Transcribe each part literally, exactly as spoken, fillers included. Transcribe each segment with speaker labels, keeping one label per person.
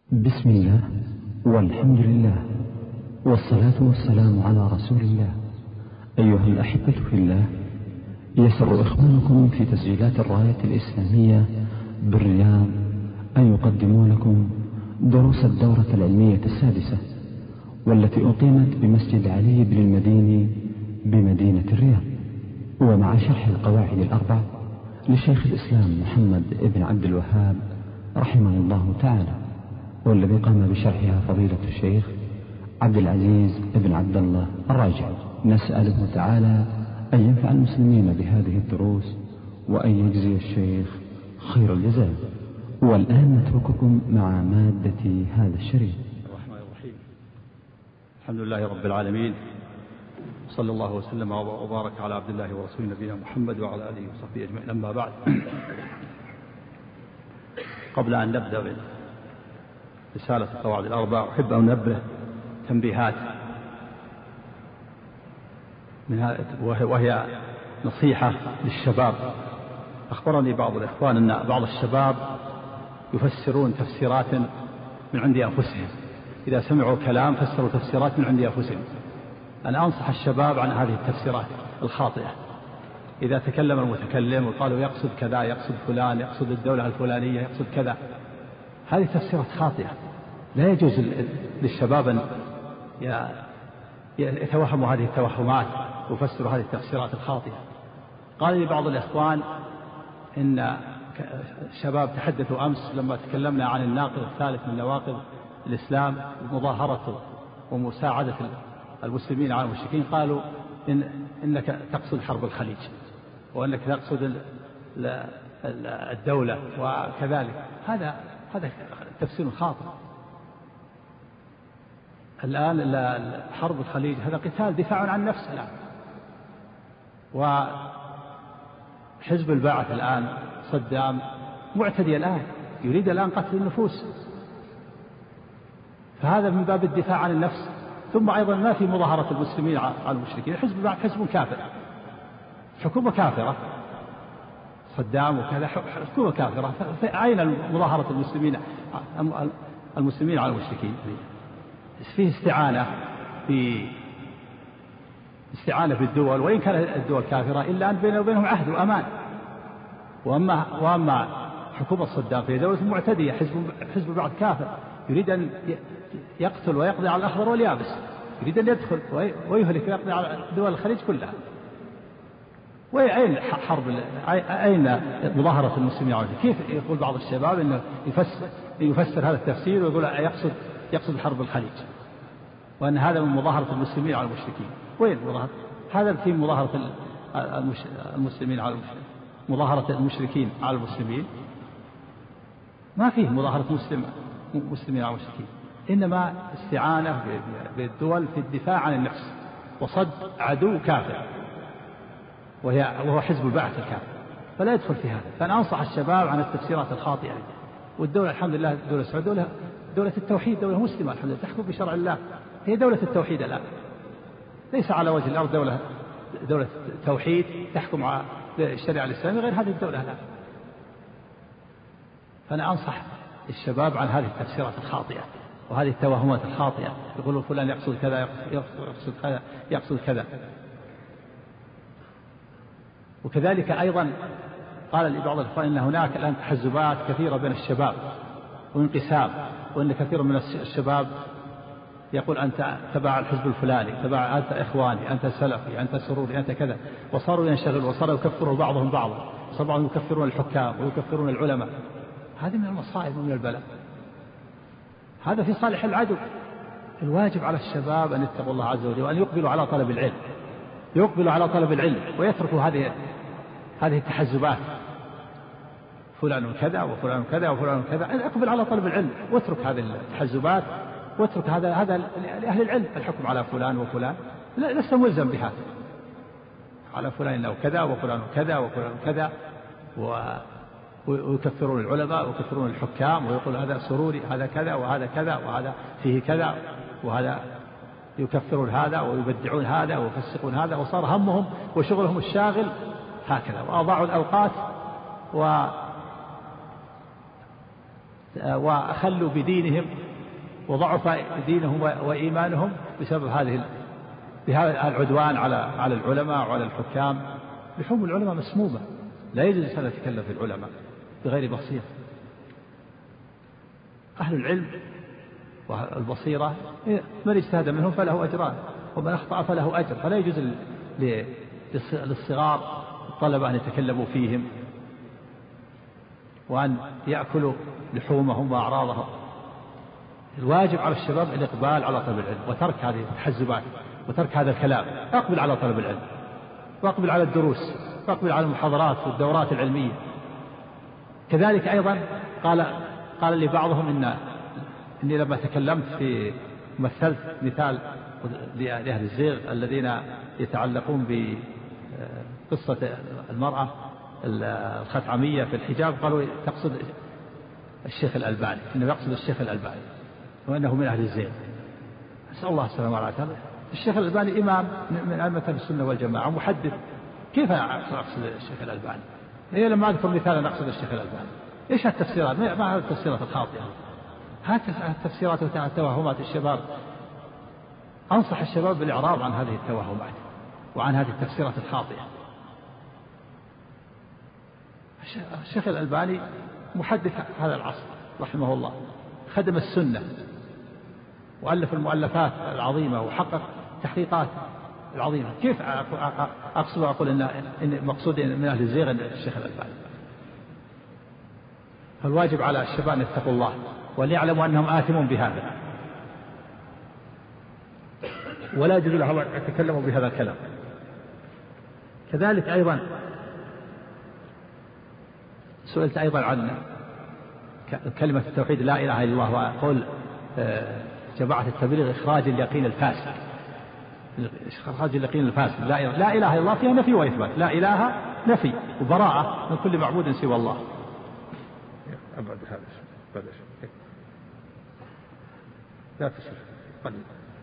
Speaker 1: بسم الله والحمد لله والصلاة والسلام على رسول الله. أيها الأحبة في الله، يسر إخوانكم في تسجيلات الراية الإسلامية بالرياض أن يقدموا لكم دروس الدورة العلمية السادسة، والتي أقيمت بمسجد علي بن المديني بمدينة الرياض، ومع شرح القواعد الأربع لشيخ الإسلام محمد بن عبد الوهاب رحمه الله تعالى، والذي قام بشرحها فضيلة الشيخ عبد العزيز بن عبد الله الراجع. نسأله تعالى أن ينفع المسلمين بهذه الدروس وأن يجزي الشيخ خير الجزاء. والآن نترككم مع مادة هذا الشريط.
Speaker 2: الرحمن الرحيم. الحمد لله رب العالمين، صلى الله وسلم وبارك على عبد الله ورسوله نبينا محمد وعلى آله وصحبه أجمعين. أما بعد، قبل أن نبدأ رسالة القواعد الأربع أحب أن ننبه تنبيهات منها، وهي نصيحة للشباب. أخبرني بعض الإخوان أن بعض الشباب يفسرون تفسيرات من عند أنفسهم، إذا سمعوا كلام فسروا تفسيرات من عند أنفسهم. أنا أنصح الشباب عن هذه التفسيرات الخاطئة. إذا تكلم المتكلم وقالوا يقصد كذا، يقصد فلان، يقصد الدولة الفلانية، يقصد كذا، هذه تفسيرات خاطئة. لا يجوز للشباب أن يتوهموا هذه التوهمات ويفسروا هذه التفسيرات الخاطئة. قال لي بعض الإخوان إن الشباب تحدثوا أمس لما تكلمنا عن الناقض الثالث من نواقض الإسلام، مظاهرة ومساعدة المسلمين على المشركين، قالوا إن إنك تقصد حرب الخليج، وأنك تقصد الدولة وكذلك. هذا هذا تفسير خاطئ. الآن حرب الخليج هذا قتال دفاع عن النفس الآن، وحزب البعث الآن صدام معتدي الآن، يريد الآن قتل النفوس، فهذا من باب الدفاع عن النفس. ثم أيضا ما في مظاهرة المسلمين على المشركين. حزب البعث حزب كافر، حكومة كافرة، صدام وكذا حكومة كافرة، أين مظاهرة المسلمين المسلمين على المشركين؟ فيه استعانة في استعانة بالدول، وإن كانت الدول كافرة إلا أن بينه وبينهم عهد وأمان. وأما وأما حكومة صدام في دولة معتدية، حزب حزب بعض كافر، يريد أن يقتل ويقضي على الأخضر واليابس، يريد أن يدخل ويهلك ويقضي على دول الخليج كلها. وأين حرب؟ أين مظاهرة المسلمين على المشركين؟ كيف يقول بعض الشباب إنه يفسر يفسر هذا التفسير ويقول يقصد يقصد حرب الخليج، وأن هذا من مظاهرة المسلمين على المشركين. وين مظاهرة؟ هذا في مظاهرة المسلمين على المشركين، مظاهرة المشركين على المسلمين، ما فيه مظاهرة مسلم مسلمين على المشركين، إنما استعانة بالدول في الدفاع عن النفس وصد عدو كافر، وهي وهو حزب البعث الكافر، فلا يدخل في هذا. فأنا أنصح الشباب عن التفسيرات الخاطئة. والدولة الحمد لله دولة السعودية دولة التوحيد، دولة مسلمة الحمد لله، تحكم بشرع الله، هي دولة التوحيد الآن، ليس على وجه الأرض دولة دولة توحيد تحكم على الشريعة الإسلامية غير هذه الدولة الآن. فأنا أنصح الشباب عن هذه التفسيرات الخاطئة وهذه التوهمات الخاطئة، يقولوا فلان يقصد كذا يقصد كذا يقصد كذا. وكذلك أيضا قال لي بعض الإخوان إن هناك الآن تحزبات كثيرة بين الشباب وانقسام، وإن كثير من الشباب يقول أنت تبع الحزب الفلاني، تبع أنت إخواني، أنت سلفي، أنت سروري، أنت كذا، وصاروا ينشغلوا وصاروا يكفروا بعضهم بعضا، وصاروا يكفرون الحكام ويكفرون العلماء. هذه من المصائب ومن البلاء، هذا في صالح العدو. الواجب على الشباب أن يتقوا الله عز وجل وأن يقبلوا على طلب العلم، يقبلوا على طلب العلم ويتركوا هذه هذه التحزبات، فلان كذا وفلان كذا وفلان كذا. اقبل على طلب العلم واترك هذه التحزبات، واترك هذا هذا لأهل العلم الحكم على فلان وفلان، لست ملزم بهذا، على فلان انه كذا وفلان كذا وفلان كذا، ويكفرون العلماء ويكفرون الحكام، ويقول هذا سروري، هذا كذا وهذا كذا وهذا فيه كذا، وهذا يكفرون هذا ويبدعون هذا ويفسقون هذا، وصار همهم وشغلهم الشاغل هكذا، وأضاعوا الأوقات و وأخلوا بدينهم وضعف دينهم وإيمانهم بسبب هذه بهذا العدوان على على العلماء وعلى الحكام. لحوم العلماء مسمومة، لا يجوز أن يتكلم في العلماء بغير بصيرة. أهل العلم والبصيرة من اجتهد منهم فله أجران ومن أخطأ فله أجر، فلا يجوز للصغار الطلبة أن يتكلموا فيهم وأن يأكلوا لحومهم وأعراضهم. الواجب على الشباب الإقبال على طلب العلم وترك هذه التحزبات وترك هذا الكلام. أقبل على طلب العلم وأقبل على الدروس وأقبل على المحاضرات والدورات العلمية. كذلك أيضا قال قال لي بعضهم إن إني لما تكلمت في مثلت مثال لأهل الزيغ الذين يتعلقون بقصة المرأة الخثعمية في الحجاب، قالوا تقصد الشيخ الألباني، إنه يقصد الشيخ الألباني وأنه من أهل الزيغ. أسأل الله السلامة والعافية. الشيخ الألباني إمام من أئمة السنة والجماعة محدث، كيف أقصد الشيخ الألباني؟ هي لما أذكر مثالا أقصد الشيخ الألباني. إيش هالتفسيرات؟ ما هذه التفسيرات الخاطئة، هذه التفسيرات والتوهمات. الشباب أنصح الشباب بالإعراض عن هذه التوهمات وعن هذه التفسيرات الخاطئة. الشيخ الألباني محدث هذا العصر رحمه الله، خدم السنة وألف المؤلفات العظيمة وحقق تحقيقات العظيمة. كيف أقصد أقول إن إن مقصود من أهل الزيغ الشيخ الألباني؟ فالواجب على الشباب أن يتقوا الله وأن يعلموا أنهم آثمون بهذا، ولا يجوز لهم أن يتكلموا بهذا الكلام. كذلك أيضا سئلت أيضا عن كلمة التوحيد لا إله إلا الله، وقول جماعة التبليغ إخراج اليقين الفاسد. إخراج اليقين الفاسد لا إله, لا إله إلا الله فيها نفي وإثبات. لا إله نفي وبراءة من كل معبود سوى الله. أبعد هذا شيء لا تشرك قليل.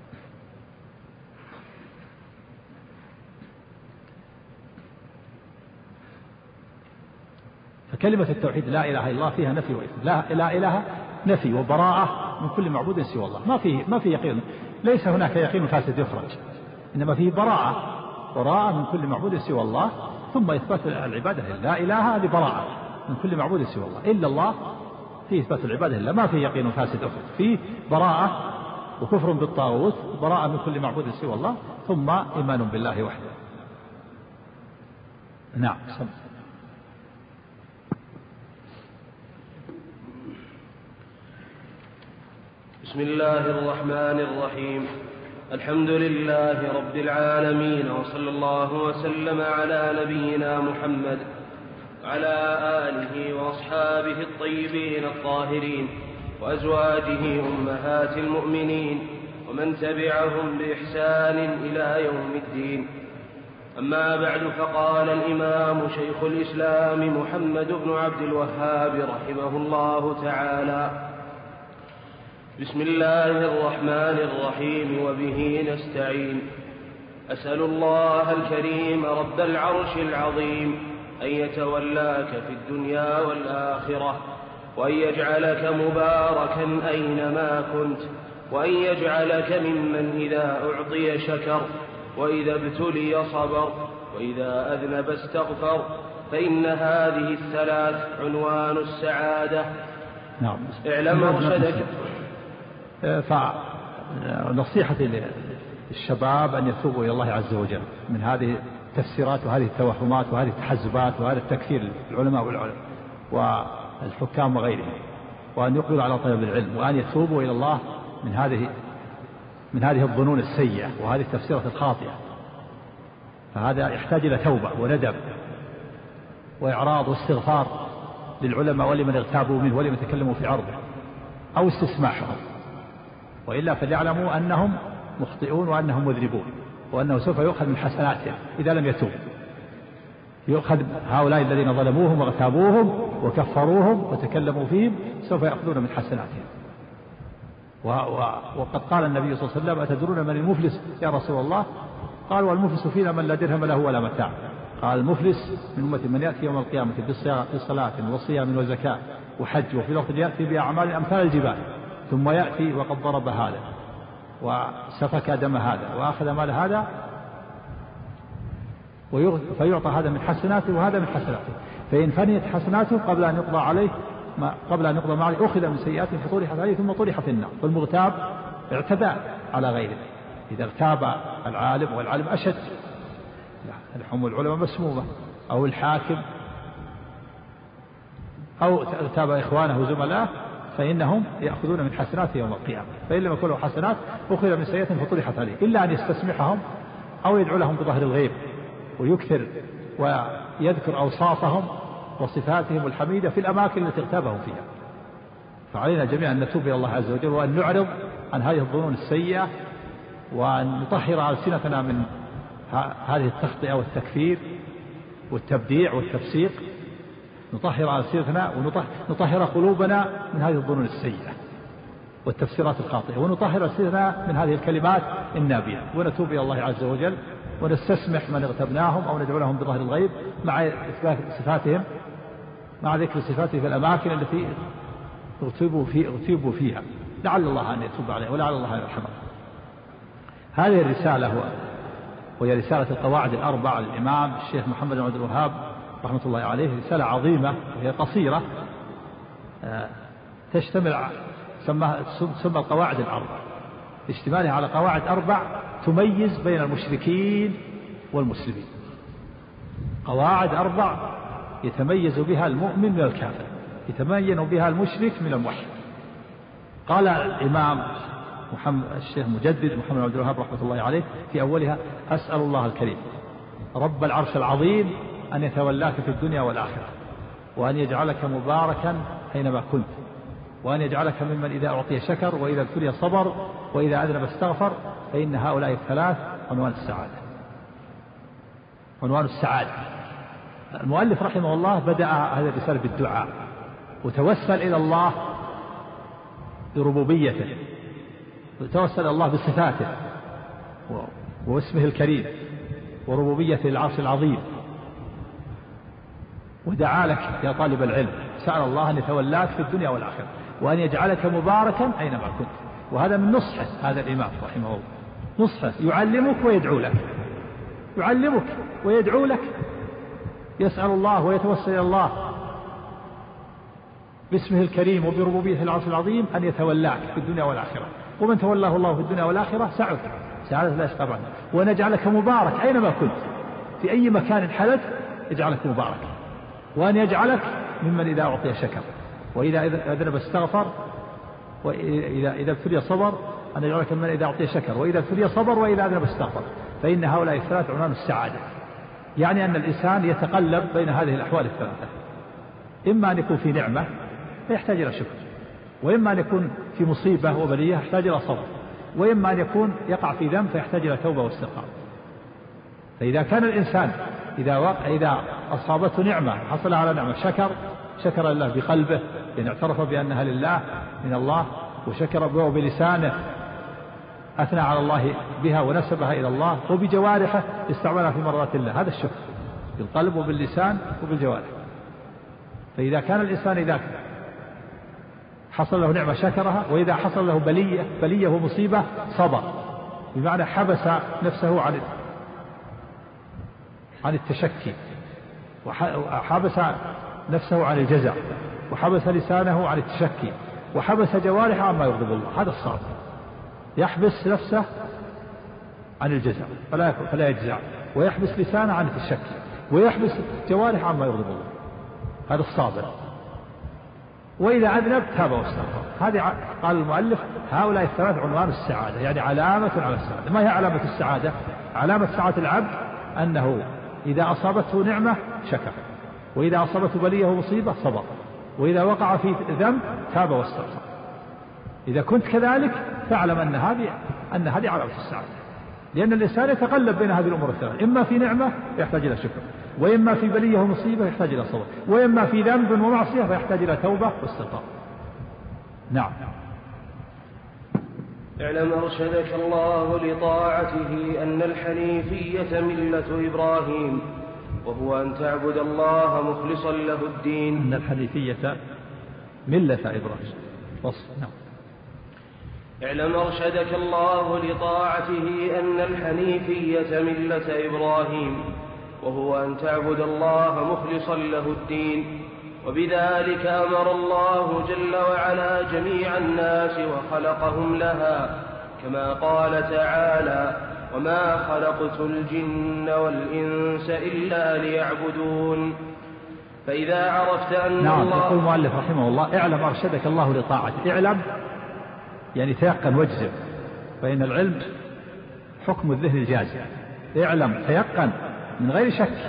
Speaker 2: فكلمة التوحيد لا إله إلا الله فيها نفي وإثبات. لا, لا إله نفي وبراءة من كل معبود سوى الله. ما فيه ما فيه يقين، ليس هناك يقين فاسد يخرج، إنما فيه براءة براءة من كل معبود سوى الله، ثم إثبات العبادة لله. لا إله لبراءة من كل معبود سوى الله، إلا الله فيه إثبات العبادة لله، ما فيه يقين فاسد يخرج، فيه براءة وكفر بالطاغوت، براءة من كل معبود سوى الله، ثم إيمان بالله وحده. نعم.
Speaker 3: بسم الله الرحمن الرحيم. الحمد لله رب العالمين، وصلى الله وسلم على نبينا محمد وعلى آله وأصحابه الطيبين الطاهرين وأزواجه أمهات المؤمنين ومن تبعهم بإحسان إلى يوم الدين. أما بعد، فقال الإمام شيخ الإسلام محمد بن عبد الوهاب رحمه الله تعالى: بسم الله الرحمن الرحيم، وبه نستعين. أسأل الله الكريم رب العرش العظيم أن يتولاك في الدنيا والآخرة، وأن يجعلك مباركا أينما كنت، وأن يجعلك ممن إذا أعطي شكر، وإذا ابتلي صبر، وإذا أذنب استغفر، فإن هذه الثلاث عنوان السعادة.
Speaker 2: نعم.
Speaker 3: اعلم أرشدك.
Speaker 2: فنصيحة للشباب أن يتوبوا إلى الله عز وجل من هذه التفسيرات وهذه التوهمات وهذه التحزبات وهذا التكفير العلماء والعلماء والحكام وغيرهم، وأن يقبلوا على طلب العلم، وأن يتوبوا إلى الله من هذه من هذه الظنون السيئة وهذه التفسيرات الخاطئة. فهذا يحتاج إلى توبة وندم وإعراض واستغفار للعلماء ولمن اغتابوا منه ولمن تكلموا في عرضه أو استسماحهم، وإلا فليعلموا أنهم مخطئون وأنهم مذنبون، وأنه سوف يؤخذ من حسناتهم إذا لم يتوبوا. يؤخذ هؤلاء الذين ظلموهم واغتابوهم وكفروهم وتكلموا فيهم، سوف يأخذون من حسناتهم. وقد قال النبي صلى الله عليه وسلم: أتدرون من المفلس يا رسول الله؟ قال: والمفلس فينا من لا درهم له ولا متاع. قال: المفلس من أمة من يأتي يوم القيامة بصلاة وصيام وزكاة وحج، وفي لفظ يأتي بأعمال أمثال الجبال، ثم يأتي وقد ضرب هذا وسفك دم هذا وأخذ مال هذا فيعطى هذا من حسناته وهذا من حسناته، فإن فنيت حسناته قبل أن يقضى عليه ما قبل أن يقضى ما عليه أخذ من سيئاته فطرحت عليه ثم طرح في النار. فالمغتاب اعتدى على غيره، إذا اغتاب العالم والعالم أشد، الحم العلماء مسمومة، أو الحاكم، أو اغتاب إخوانه وزملائه، فإنهم يأخذون من حسناته يوم القيامة، فإن لم يكن له حسنات أخذ من سيئاتهم فطرحت عليه، إلا أن يستسمحهم أو يدعو لهم بظهر الغيب ويكثر ويذكر أوصافهم وصفاتهم الحميدة في الأماكن التي اغتابهم فيها. فعلينا جميعا أن نتوب إلى الله عز وجل، وأن نعرض عن هذه الظنون السيئة، وأن نطهر ألسنتنا من هذه التخطئة والتكفير والتبديع والتفسيق، نطهر ألسنتنا ونطهر قلوبنا من هذه الظنون السيئة والتفسيرات الخاطئة، ونطهر ألسنتنا من هذه الكلمات النابية، ونتوب إلى الله عز وجل، ونستسمح من اغتبناهم أو ندعو لهم بظهر الغيب مع إثبات صفاتهم، مع ذكر صفاتهم في الأماكن التي اغتبوا في اغتبوا فيها، لعل الله أن يتوب عليه ولعل الله أن يرحمه. هذه الرسالة هو وهي رسالة القواعد الأربع للإمام الشيخ محمد بن عبد الوهاب رحمة الله عليه، رسالة عظيمة وهي قصيرة تشتمل سمى سمى القواعد الأربع اشتمالها على قواعد أربع تميز بين المشركين والمسلمين، قواعد أربع يتميز بها المؤمن من الكافر، يتميز بها المشرك من الموحد. قال الإمام محمد الشيخ مجدد محمد بن عبد الوهاب رحمة الله عليه في أولها: أسأل الله الكريم رب العرش العظيم أن يتولاك في الدنيا والآخرة، وأن يجعلك مباركا أينما كنت، وأن يجعلك ممن إذا أعطي شكر، وإذا ابتلي صبر، وإذا أذنب استغفر، فإن هؤلاء الثلاث عنوان السعادة عنوان السعادة. المؤلف رحمه الله بدأ هذه الرسالة بالدعاء، وتوسل إلى الله بربوبيته، وتوسل إلى الله بصفاته واسمه الكريم وربوبيته العرش العظيم، ودعا لك يا طالب العلم، سأل الله أن يتولاك في الدنيا والآخرة، وأن يجعلك مباركا أينما كنت. وهذا من نصحه هذا الإمام رحمه الله، نصحه يعلمك ويدعو لك، يعلمك ويدعو لك، يسأل الله ويتوسل إلى الله باسمه الكريم وبربوبيته العرش العظيم أن يتولاك في الدنيا والآخرة، ومن تولاه الله في الدنيا والآخرة سعد سعادة لا يشقى بعدها، وأن يجعلك مبارك أينما كنت، في أي مكان حلت يجعلك مبارك، وأن يجعلك ممن إذا أعطي شكر، وإذا أذنب استغفر، وإذا إذا ابتلي صبر، أن يجعلك ممن إذا أعطي شكر، وإذا ابتلي صبر، وإذا أذنب استغفر، فإن هؤلاء الثلاث عنوان السعادة. يعني أن الإنسان يتقلب بين هذه الأحوال الثلاثة، إما أن يكون في نعمة فيحتاج إلى شكر، وإما أن يكون في مصيبة وبلية يحتاج إلى صبر، وإما أن يكون يقع في ذنب فيحتاج إلى توبة واستغفار. فإذا كان الإنسان إذا وقع إذا أصابته نعمة حصل على نعمة شكر شكر الله بقلبه، يعني اعترف بأنها لله من الله، وشكر بها بلسانه، أثنى على الله بها ونسبها إلى الله، وبجوارحه استعملها في مرضات الله، هذا الشكر بالقلب وباللسان وبالجوارح. فإذا كان الإنسان إذا حصل له نعمة شكرها، وإذا حصل له بلية بلية ومصيبة صبر، بمعنى حبس نفسه عن عن التشكي، وحبس نفسه عن الجزع، وحبس لسانه عن التشكي، وحبس جوارحه عما يغضب الله، هذا الصابر يحبس نفسه عن الجزع فلا فلا يجزع، ويحبس لسانه عن التشكي، ويحبس جوارحه عما يغضب الله، هذا الصابر. وإذا أذنب تاب واستغفر. هذه قال المؤلف هؤلاء الثلاث عنوان السعادة، يعني علامة على السعادة. ما هي علامة السعادة؟ علامة سعادة العبد أنه إذا أصابته نعمة شكر، وإذا أصابته بلية ومصيبة صبر، وإذا وقع في ذنب تاب واستغفر. إذا كنت كذلك فاعلم أن هذه أن هذه علامة السعادة، لأن الإنسان يتقلب بين هذه الأمور الثلاثة، إما في نعمة يحتاج إلى شكر، وإما في بلية ومصيبة يحتاج إلى صبر، وإما في ذنب ومعصية فيحتاج إلى توبة واستغفار. نعم.
Speaker 3: اعلم أرشدك الله لطاعته أن الحنيفية ملة إبراهيم، وهو أن تعبد الله مخلصا له الدين.
Speaker 2: أن الحنيفية ملة إبراهيم وصف. نعم.
Speaker 3: اعلم أرشدك الله لطاعته أن الحنيفية ملة إبراهيم، وهو أن تعبد الله مخلصا له الدين، وبذلك أمر الله جل وعلا جميع الناس وخلقهم لها، كما قال تعالى: وما خلقت الجن والإنس إلا ليعبدون. فإذا عرفت أن
Speaker 2: نعم.
Speaker 3: الله
Speaker 2: يقول المؤلف رحمه الله: اعلم أرشدك الله لطاعته. اعلم يعني تيقن واجزم، فإن العلم حكم الذهن الجازم. اعلم تيقن من غير شك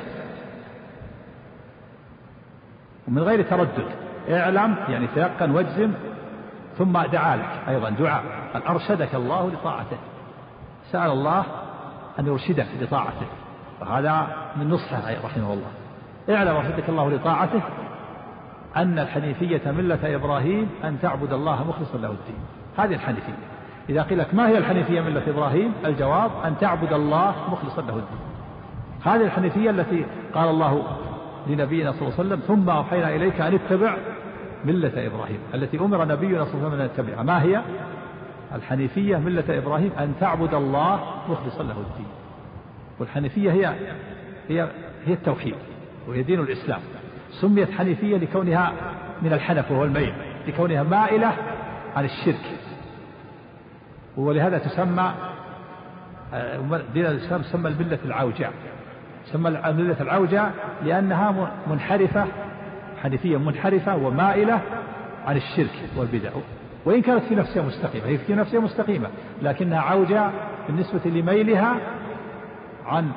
Speaker 2: ومن غير تردد. اعلم يعني تيقن واجزم. ثم دعا لك أيضا دعاء: أن أرشدك الله لطاعته، سأل الله أن يرشدك لطاعته، وهذا من نصحه رحمه الله. اعلم أرشدك الله لطاعته أن الحنيفية ملة إبراهيم أن تعبد الله مخلصا له الدين. هذه الحنيفية. إذا قيل لك ما هي الحنيفية ملة إبراهيم؟ الجواب: أن تعبد الله مخلصا له الدين. هذه الحنيفية التي قال الله لنبينا صلى الله عليه وسلم: ثم أوحينا إليك أن اتبع ملة إبراهيم، التي أمر نبينا صلى الله عليه وسلم أن يتبعها. ما هي الحنيفية ملة إبراهيم؟ أن تعبد الله مخلصا له الدين. والحنيفية هي هي هي التوحيد، وهي دين الإسلام. سميت حنيفية لكونها من الحنف وهو الميل، لكونها مائلة عن الشرك، ولهذا تسمى دين الإسلام تسمى الملة العوجاء. تسمى الملة العوجاء لأنها منحرفة، حنيفية منحرفة ومائلة عن الشرك والبدع، وإن كانت في نفسها مستقيمة، هي في نفسها مستقيمة، لكنها عوجاء بالنسبة لميلها عن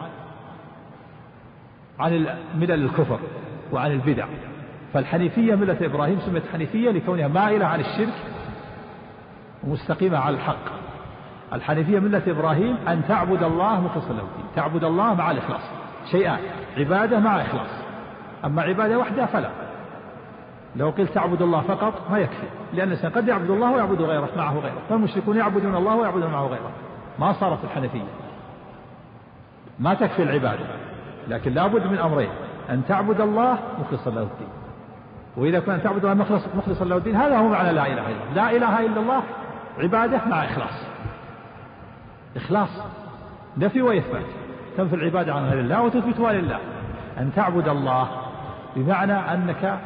Speaker 2: عن ملل الكفر وعن البدع. فالحنيفية ملة إبراهيم سميت حنيفية لكونها مائلة عن الشرك ومستقيمة على الحق. الحنيفية ملة إبراهيم أن تعبد الله مخلصا له الدين، تعبد الله مع الإخلاص. شيئان: عبادة مع إخلاص. أما عبادة وحدها فلا. لو قلت تعبد الله فقط ما يكفي، لأن الإنسان قد يعبد الله ويعبد غيره معه غيره، فالمشركون يعبدون الله ويعبدون معه غيره، ما صارت الحنيفية. ما تكفي العبادة، لكن لابد من أمرين: أن تعبد الله مخلصا له الدين. وإذا كنت تعبد الله مخلص مخلصا له الدين، هذا هو معنى لا إله إلا الله. لا إله إلا الله عبادة مع إخلاص. إخلاص نفي وإثبات، تنفي العبادة عن غير الله وتثبتها لله. أن تعبد الله بمعنى أنك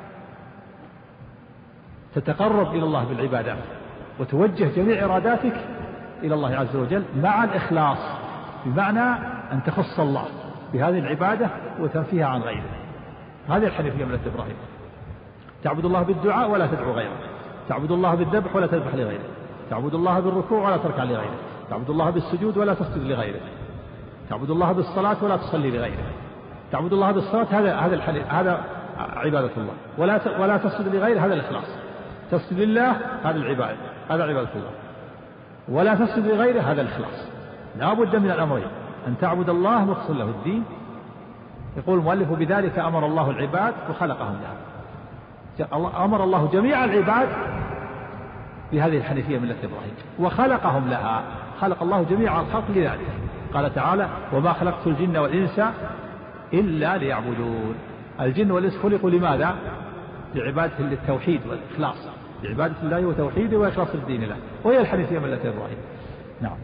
Speaker 2: تتقرب إلى الله بالعبادات وتوجه جميع إراداتك إلى الله عز وجل مع الإخلاص، بمعنى أن تخص الله بهذه العبادة وتنفيها عن غيره. هذه الحنيفية ملة إبراهيم. تعبد الله بالدعاء ولا تدعو غيره، تعبد الله بالذبح ولا تذبح لغيره، تعبد الله بالركوع ولا تركع لغيره، تعبد الله بالسجود ولا تسجد لغيره، تعبد الله بالصلاة ولا تصلي لغيره، تعبد الله بالصلاة هذا هذا هذا عبادة الله، ولا ولا تسجد لغيره، هذا الإخلاص. تسجد لله هذا العبادة، هذا عبادة الله، ولا تسجد لغيره، هذا الإخلاص. لا بد من الأمرين: أن تعبد الله مخلصا له الدين. يقول المؤلف: بذلك أمر الله العباد وخلقهم لها. أمر الله جميع العباد بهذه الحنيفية ملة إبراهيم وخلقهم لها. خلق الله جميع الخلق لذلك. قال تعالى: وما خلقت الجن والإنس إلا ليعبدون. الجن والإنس خلقوا لماذا؟ لعبادة للتوحيد والإخلاص، لعبادة الله وتوحيده وإخلاص الدين له، وهي الحنيفية ملة إبراهيم. نعم.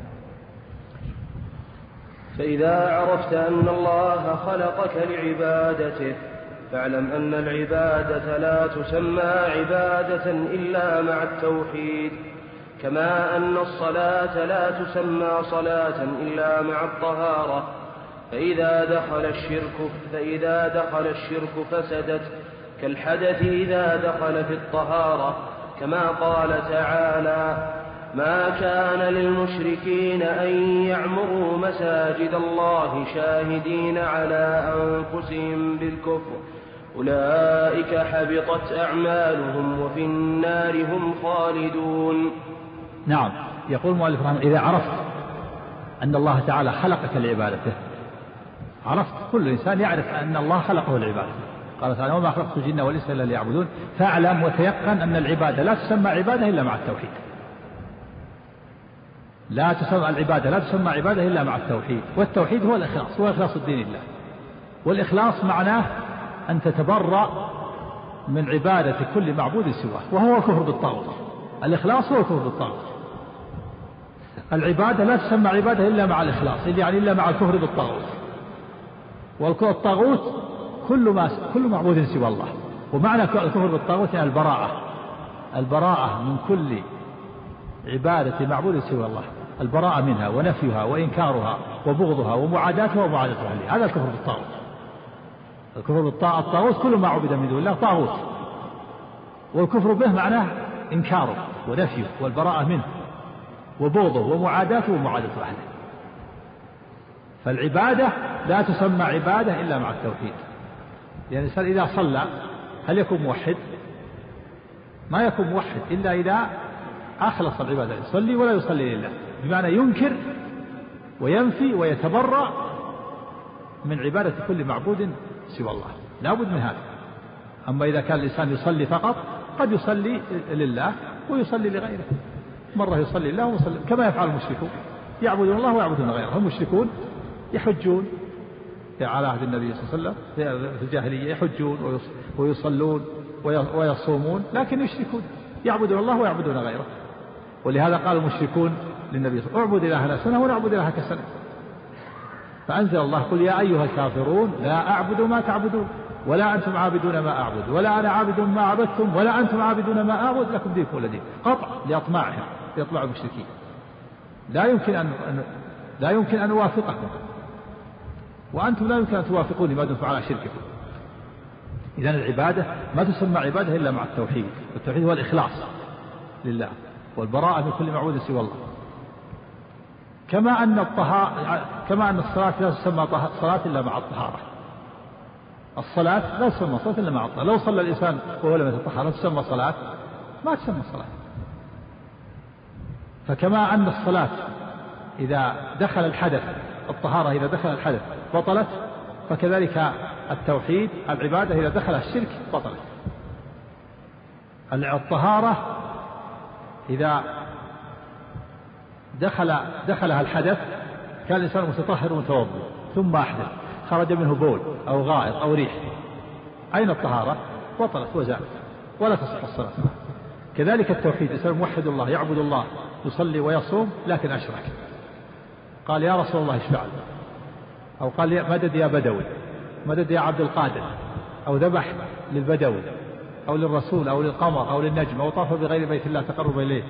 Speaker 3: فإذا عرفت أن الله خلقك لعبادته، فاعلم أن العبادة لا تسمى عبادة إلا مع التوحيد، كما أن الصلاة لا تسمى صلاة إلا مع الطهارة. فإذا دخل الشرك فإذا دخل الشرك فسدت، كالحدث إذا دخل في الطهارة، كما قال تعالى: ما كان للمشركين أن يعمروا مساجد الله شاهدين على أنفسهم بالكفر، أولئك حبطت أعمالهم وفي النار هم خالدون.
Speaker 2: نعم. يقول المؤلف رحمه: إذا عرفت أن الله تعالى خلقك لعبادته، عرفت، كل إنسان يعرف أن الله خلقه لعبادته. قال تعالى: وما خلقت الجن والإنس إلا ليعبدون. فاعلم وتيقن أن العبادة لا تسمى عبادة إلا مع التوحيد. لا تسمى العبادة لا تسمى عبادة إلا مع التوحيد، والتوحيد هو الإخلاص، هو إخلاص الدين لله. والإخلاص معناه أن تتبرأ من عبادة كل معبود سواه، وهو الكفر بالطاغوت. الإخلاص هو الكفر بالطاغوت. العبادة لا تسمى عبادة إلا مع الإخلاص، يعني إلا مع الكفر بالطاغوت. والطاغوت كل ما كل معبود سوى الله. ومعنى الكفر بالطاغوت يعني البراءة، البراءة من كل عبادة معبود سوى الله، البراءة منها ونفيها وإنكارها وبغضها ومعاداتها ومعاداة أهلها. هذا الكفر بالطاغوت. الكفر بالطاغوت كل ما عبد من دون الله طاغوت، والكفر به معناه إنكاره ونفيه والبراءة منه وبغضه ومعاداته ومعاداة أهله. فالعبادة لا تسمى عبادة إلا مع التوحيد. يعني الإنسان إذا صلى هل يكون موحد؟ ما يكون موحد إلا إذا أخلص العبادة، يصلي ولا يصلي لله، بمعنى ينكر وينفي ويتبرأ من عبادة كل معبود سوى الله، لا بد من هذا. أما إذا كان الإنسان يصلي فقط قد يصلي لله ويصلي لغيره، مرة يصلي لله ويصلي كما يفعل المشركون، يعبدون الله ويعبدون غيره. هم المشركون يحجون على عهد النبي صلى الله عليه وسلم في الجاهلية، يحجون ويصلون ويصومون، لكن يشركون، يعبدون الله ويعبدون غيره. ولهذا قال المشركون للنبي صلى الله عليه وسلم: اعبد إلهنا سنة ونعبد إلهك سنة. فأنزل الله: قل يا أيها الكافرون لا أعبد ما تعبدون ولا أنتم عابدون ما أعبد ولا أنا عابد ما عبدتم ولا أنتم عابدون ما أعبد لكم دينكم ولا دين. قطع لأطماعهم، لأطماع المشركين. لا يمكن أن لا يمكن أن أوافقكم وأنتم لا يمكن أن توافقوني ما دمتم على شرككم. إذن العبادة ما تسمى عبادة إلا مع التوحيد، والتوحيد هو الإخلاص لله والبراءة من كل معبود سوى الله. كما أن الطهارة كما أن الصلاة لا تسمى صلاة إلا مع الطهارة. الصلاة لا تسمى صلاة إلا مع الطهارة. لو صلى الإنسان وهو لم يتطهر لا تسمى صلاة، ما تسمى صلاة. فكما أن الصلاة إذا دخل الحدث، الطهارة إذا دخل الحدث بطلت، فكذلك التوحيد العبادة إذا دخل الشرك بطلت. الطهارة إذا دخل دخلها الحدث كان الإنسان متطهر متوضئ ثم أحدث خرج منه بول أو غائط أو ريح، أين الطهارة؟ بطلت وزالت ولا تصح الصلاة. كذلك التوحيد، الإنسان موحد الله يعبد الله يصلي ويصوم لكن أشرك، قال يا رسول الله اشفع لي، أو قال مدد يا بدوي، مدد يا عبد القادر، أو ذبح للبدوي أو للرسول أو للقمر أو للنجم، أو طاف بغير بيت الله تقرب إليه،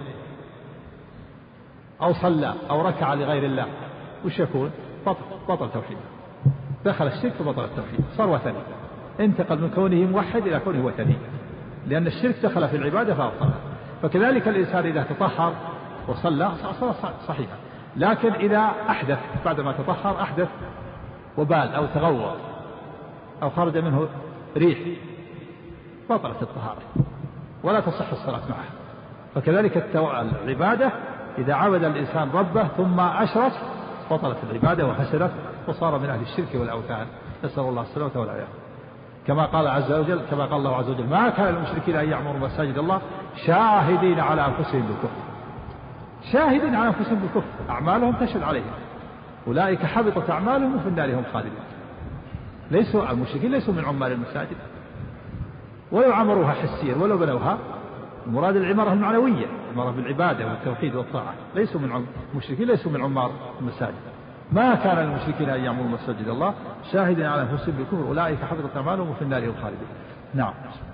Speaker 2: أو صلى أو ركع لغير الله، وش يكون؟ بطل, بطل توحيد، دخل الشرك فبطل التوحيد، صار وثني، انتقل من كونه موحد إلى كونه وثني، لأن الشرك دخل في العبادة فأبطلها. فكذلك الإنسان إذا تطهر وصلى صار صحيحا، لكن إذا أحدث بعدما تطهر أحدث وبال أو تغوط أو خرج منه ريح بطلت الطهارة ولا تصح الصلاة معه. فكذلك العبادة إذا عبد الإنسان ربه ثم أشرك بطلت العبادة وفسدت وصار من أهل الشرك والأوثان، نسأل الله السلامة والعافية. كما قال عز وجل كما قال الله عز وجل: ما كان للمشركين أن يعمروا مساجد الله شاهدين على أنفسهم بالكفر. شاهدين على أنفسهم بالكفر، أعمالهم تشهد عليهم، أولئك حبطت أعمالهم وفي النار هم خالدون. ليسوا المشركين ليسوا من عمال المساجد، ولو عمروها حسيا ولو بنوها، المراد العمارة المعنوية، العمارة بالعبادة والتوحيد والطاعة، ليسوا من المشركين ليسوا من عمار المساجد. ما كان للمشركين أن يعمروا مساجد الله شاهدين على أنفسهم بالكفر أولئك حبطت أعمالهم وفي النار هم خالدون. نعم.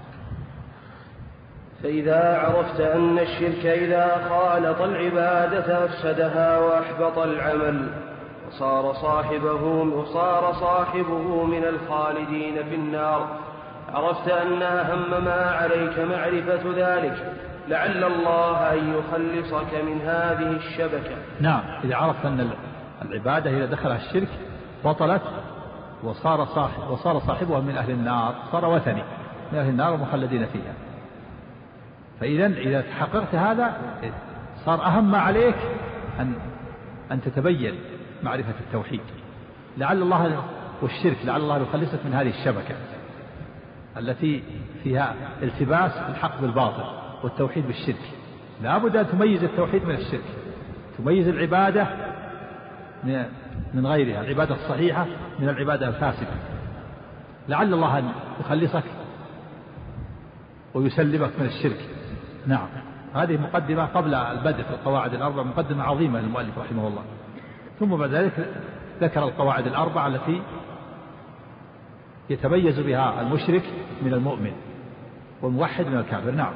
Speaker 3: فإذا عرفت أن الشرك إذا خالط العبادة أفسدها وأحبط العمل وصار صاحبه وصار صاحبه من الخالدين في النار، عرفت أن أهم ما عليك معرفة ذلك لعل الله أن يخلصك من هذه الشبكة.
Speaker 2: نعم، إذا عرفت أن العبادة إذا دخلها الشرك بطلت وصار صاحب وصار صاحبها من أهل النار، صار وثني من أهل النار ومخلدين فيها. فإذا إذا تحققت هذا صار أهم ما عليك أن أن تتبين معرفة التوحيد، لعل الله والشرك لعل الله يخلصك من هذه الشبكة التي فيها التباس الحق بالباطل والتوحيد بالشرك. لا بد أن تميز التوحيد من الشرك، تميز العبادة من غيرها، العبادة الصحيحة من العبادة الفاسدة، لعل الله أن يخلصك ويسلمك من الشرك. نعم، هذه مقدمة قبل البدء في القواعد الأربع، مقدمة عظيمة للمؤلف رحمه الله. ثم بعد ذلك ذكر القواعد الأربع التي يتميز بها المشرك من المؤمن والموحد من الكافر. نعم.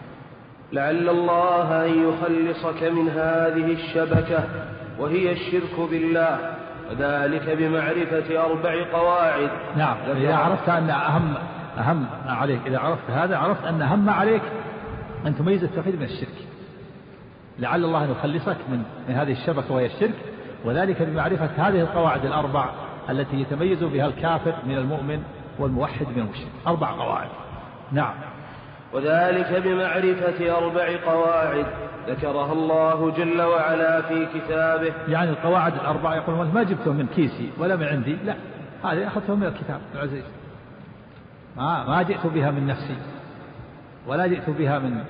Speaker 3: لعل الله أن يخلصك من هذه الشبكة وهي الشرك بالله، وذلك بمعرفة أربع قواعد.
Speaker 2: نعم، إذا عرفت أن أهم أهم عليك إذا عرفت هذا عرفت أن أهم عليك أن تميز التوحيد من الشرك. لعل الله أن يخلصك من, من هذه الشبكة وهي الشرك، وذلك بمعرفة هذه القواعد الأربع التي يتميز بها الكافر من المؤمن والموحد من المشرك. أربع قواعد. نعم.
Speaker 3: وذلك بمعرفة أربع قواعد ذكرها الله جل وعلا في كتابه.
Speaker 2: يعني القواعد الأربع يقول ما جبتهم من كيسي ولا من عندي، لا، هذه أخذتهم من الكتاب العزيز، ما ما جئت بها من نفسي ولا جئت بها من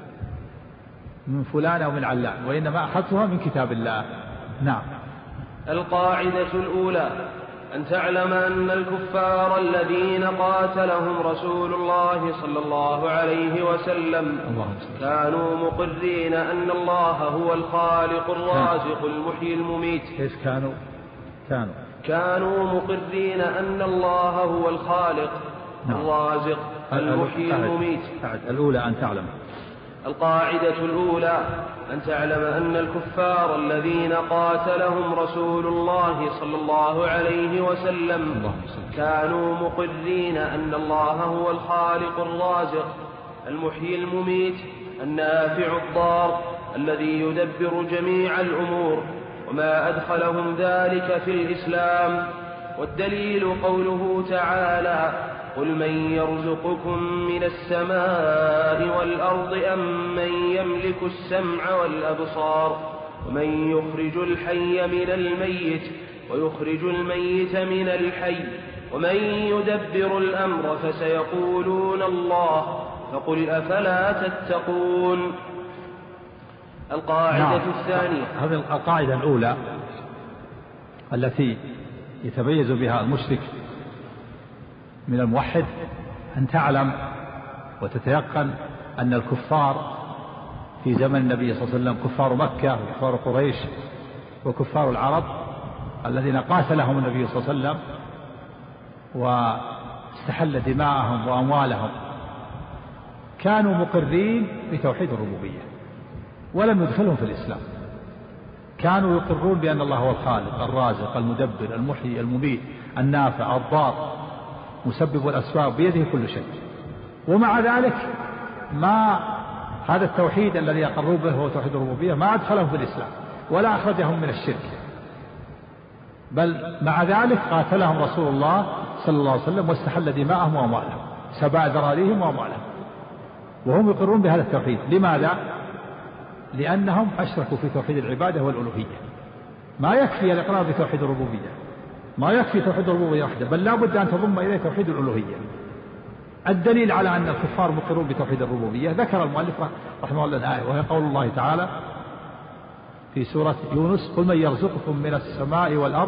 Speaker 2: من فلان أو من علان، وإنما أخذتها من كتاب الله. نعم.
Speaker 3: القاعدة الأولى أن تعلم أن الكفار الذين قاتلهم رسول الله صلى الله عليه وسلم كانوا مقرين أن الله هو الخالق الرازق المحيي المميت.
Speaker 2: كيف كانوا؟ كانوا
Speaker 3: كانوا مقرين أن الله هو الخالق الرازق المحيي المميت.
Speaker 2: الأولى أن تعلم.
Speaker 3: القاعدة الأولى أن تعلم أن الكفار الذين قاتلهم رسول الله صلى الله عليه وسلم كانوا مقرين أن الله هو الخالق الرازق المحيي المميت النافع الضار الذي يدبر جميع الأمور، وما أدخلهم ذلك في الإسلام. والدليل قوله تعالى: قل من يرزقكم من السماء والأرض أم من يملك السمع والأبصار ومن يخرج الحي من الميت ويخرج الميت من الحي ومن يدبر الأمر فسيقولون الله فقل أفلا تتقون. القاعدة نعم. الثانية.
Speaker 2: هذه القاعدة الأولى التي يتميز بها المشرك من الموحد أن تعلم وتتيقن أن الكفار في زمن النبي صلى الله عليه وسلم، كفار مكة وكفار قريش وكفار العرب الذين قاتلهم النبي صلى الله عليه وسلم واستحل دماءهم وأموالهم، كانوا مقرين بتوحيد الربوبية ولم يدخلهم في الإسلام. كانوا يقرون بأن الله هو الخالق الرازق المدبر المحيي المميت النافع الضار مسبب الأسباب بيده كل شيء، ومع ذلك ما هذا التوحيد الذي يقرون به هو توحيد الربوبية ما أدخلهم في الإسلام ولا أخرجهم من الشرك، بل مع ذلك قاتلهم رسول الله صلى الله عليه وسلم واستحل دماءهم وأموالهم، سبع ذراريهم وأموالهم، وهم يقرون بهذا التوحيد. لماذا؟ لأنهم أشركوا في توحيد العبادة والألوهية. ما يكفي الإقرار بتوحيد الربوبية، ما يكفي توحيد الربوبية وحده، بل لا بد أن تضم إليه توحيد الألوهية. الدليل على أن الكفار مقرون بتوحيد الربوبية ذكر المؤلف رحمه الله الآية، وهي قول الله تعالى في سورة يونس: قل من يرزقكم من السماء والأرض.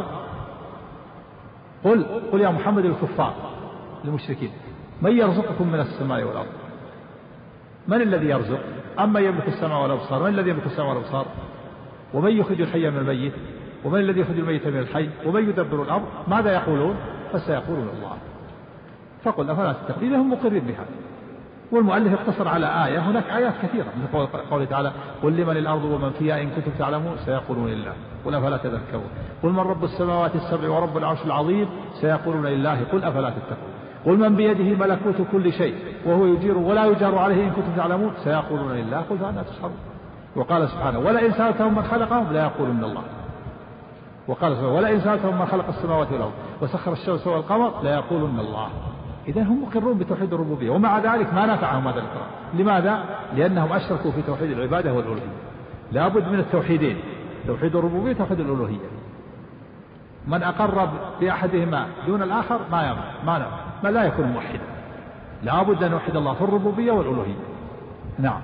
Speaker 2: قل قل يا محمد الكفار المشركين: من يرزقكم من السماء والأرض؟ من الذي يرزق؟ أما يملك السماء والأبصار، من الذي يملك السماء والأبصار؟ ومن يخرج الحي من الميت؟ ومن الذي يخرج الميت من الحي؟ ومن يدبر الأمر؟ ماذا يقولون؟ فسيقولون الله فقل أفلا تتقون. هم مقرين بهذا. والمؤلف اقتصر على آية، هناك آيات كثيرة مثل قوله تعالى: قل لمن الأرض ومن فيها إن كنتم تعلمون سيقولون لله قل أفلا تذكرون. قل من رب السماوات السبع ورب العرش العظيم سيقولون لله قل أفلا تتقون. قل من بيده ملكوت كل شيء وهو يجير ولا يجار عليه إن كنتم تعلمون سيقولون لله قل فأنا تسحرون. وقال سبحانه: ولئن سألتهم من خلقهم لا يقولون الله. وقال سبحانه: ولئن سألتهم من خلق السماوات والأرض وسخر الشمس والقمر لا يقولون الله. إذن هم مقرون بتوحيد الربوبية، ومع ذلك ما نفعهم هذا الإقرار. لماذا؟ لأنهم أشركوا في توحيد العبادة والألوهية. لا بد من التوحيدين، توحيد الربوبية وتوحيد الألوهية. من أقر بأحدهما دون الآخر ما ينفع، ما نفع، ما لا يكون موحدا. لا بد أن نوحد الله في الربوبية والألوهية. نعم.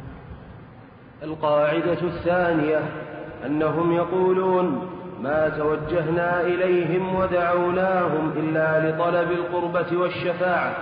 Speaker 3: القاعدة الثانية أنهم يقولون: ما توجهنا إليهم ودعوناهم إلا لطلب القربة والشفاعة،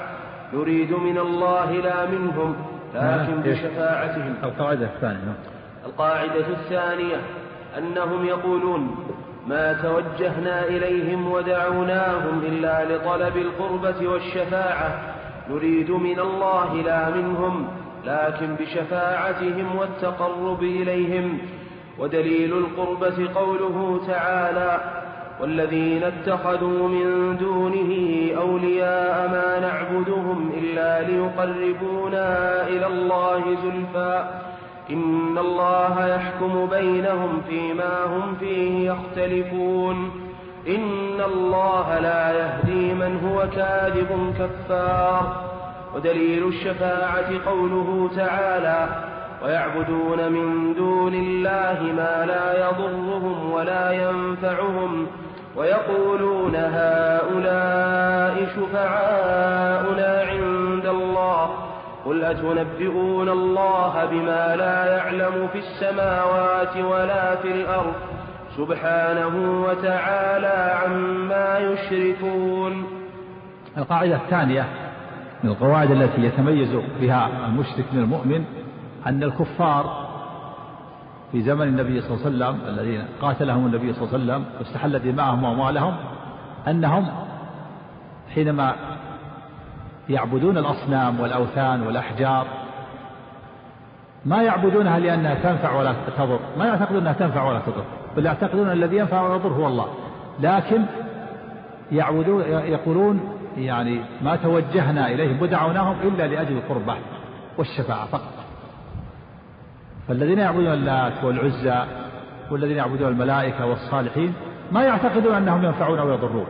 Speaker 3: نريد من الله لا منهم لكن بشفاعتهم.
Speaker 2: القاعدة الثانية
Speaker 3: القاعدة الثانية أنهم يقولون ما توجهنا إليهم ودعوناهم إلا لطلب القربة والشفاعة نريد من الله لا منهم لكن بشفاعتهم والتقرب إليهم. ودليل القربة قوله تعالى والذين اتخذوا من دونه أولياء ما نعبدهم إلا ليقربونا إلى الله زلفى إن الله يحكم بينهم فيما هم فيه يختلفون إن الله لا يهدي من هو كاذب كفار. ودليل الشفاعة قوله تعالى ويعبدون من دون الله ما لا يضرهم ولا ينفعهم ويقولون هؤلاء شفعاؤنا عند الله قل أتنبئون الله بما لا يعلم في السماوات ولا في الأرض سبحانه وتعالى عما يشركون.
Speaker 2: القاعدة الثانية من القواعد التي يتميز بها المشرك من المؤمن أن الكفار في زمن النبي صلى الله عليه وسلم الذين قاتلهم النبي صلى الله عليه وسلم واستحل دماءهم وأموالهم أنهم حينما يعبدون الأصنام والأوثان والأحجار ما يعبدونها لأنها تنفع ولا تضر، ما يعتقدون أنها تنفع ولا تضر، بل يعتقدون الذي ينفع ولا يضر هو الله، لكن يعبدون يقولون يعني ما توجهنا إليهم ودعوناهم إلا لأجل القربة والشفاعة فقط. فالذين يعبدون اللات والعزى والذين يعبدون الملائكة والصالحين ما يعتقدون أنهم ينفعون أو يضرون،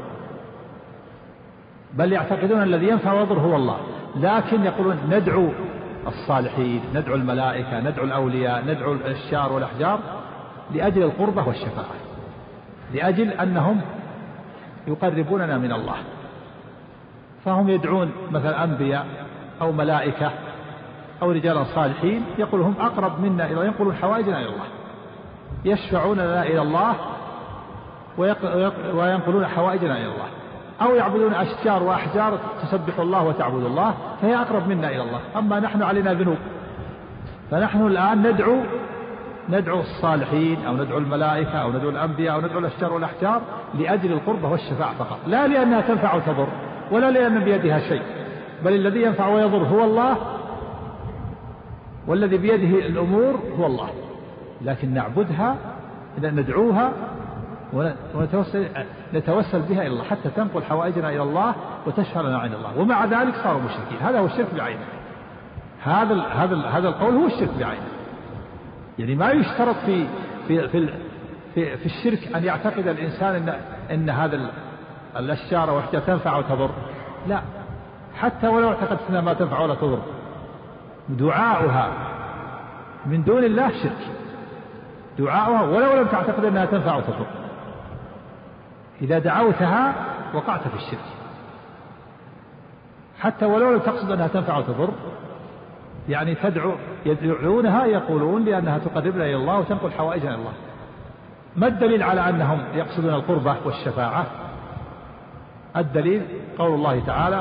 Speaker 2: بل يعتقدون الذي ينفع ويضر هو الله، لكن يقولون ندعو الصالحين ندعو الملائكة ندعو الأولياء ندعو الأشجار والأحجار لأجل القربة والشفاعة، لأجل أنهم يقربوننا من الله. فهم يدعون مثلا أنبياء أو ملائكة أو رجالا صالحين يقول هم أقرب منا إلى ينقلون حوائجنا إلى الله، يشفعون لنا إلى الله وينقلون حوائجنا إلى الله، أو يعبدون أشجار وأحجار تسبح الله وتعبد الله فهي أقرب منا إلى الله. أما نحن علينا ذنوب، فنحن الآن ندعو ندعو الصالحين أو ندعو الملائكة أو ندعو الأنبياء أو ندعو الأشجار والأحجار لأجل القربة والشفاعة فقط، لا لأنها تنفع وتضر ولا لأن بيدها شيء، بل الذي ينفع ويضر هو الله والذي بيده الأمور هو الله، لكن نعبدها ندعوها ونتوسل نتوسل بها إلى الله حتى تنقل حوائجنا إلى الله وتشفع لنا عند الله، ومع ذلك صاروا مشركين. هذا هو الشرك بعينه، هذا هذا هذا القول هو الشرك بعينه. يعني ما يشترط في في في في, في الشرك أن يعتقد الإنسان أن أن هذا الأشجار والأحجار تنفع وتضر، لا، حتى ولو اعتقدت أنها ما تنفع ولا تضر دعاؤها من دون الله شرك، دعاؤها ولو لم تعتقد أنها تنفع وتضر، إذا دعوتها وقعت في الشرك، حتى ولو لم تقصد أنها تنفع وتضر، يعني تدعو يدعونها يقولون لأنها تقربنا إلى الله وتنقل حوائجنا إلى الله. ما الدليل على أنهم يقصدون القربة والشفاعة؟ الدليل قول الله تعالى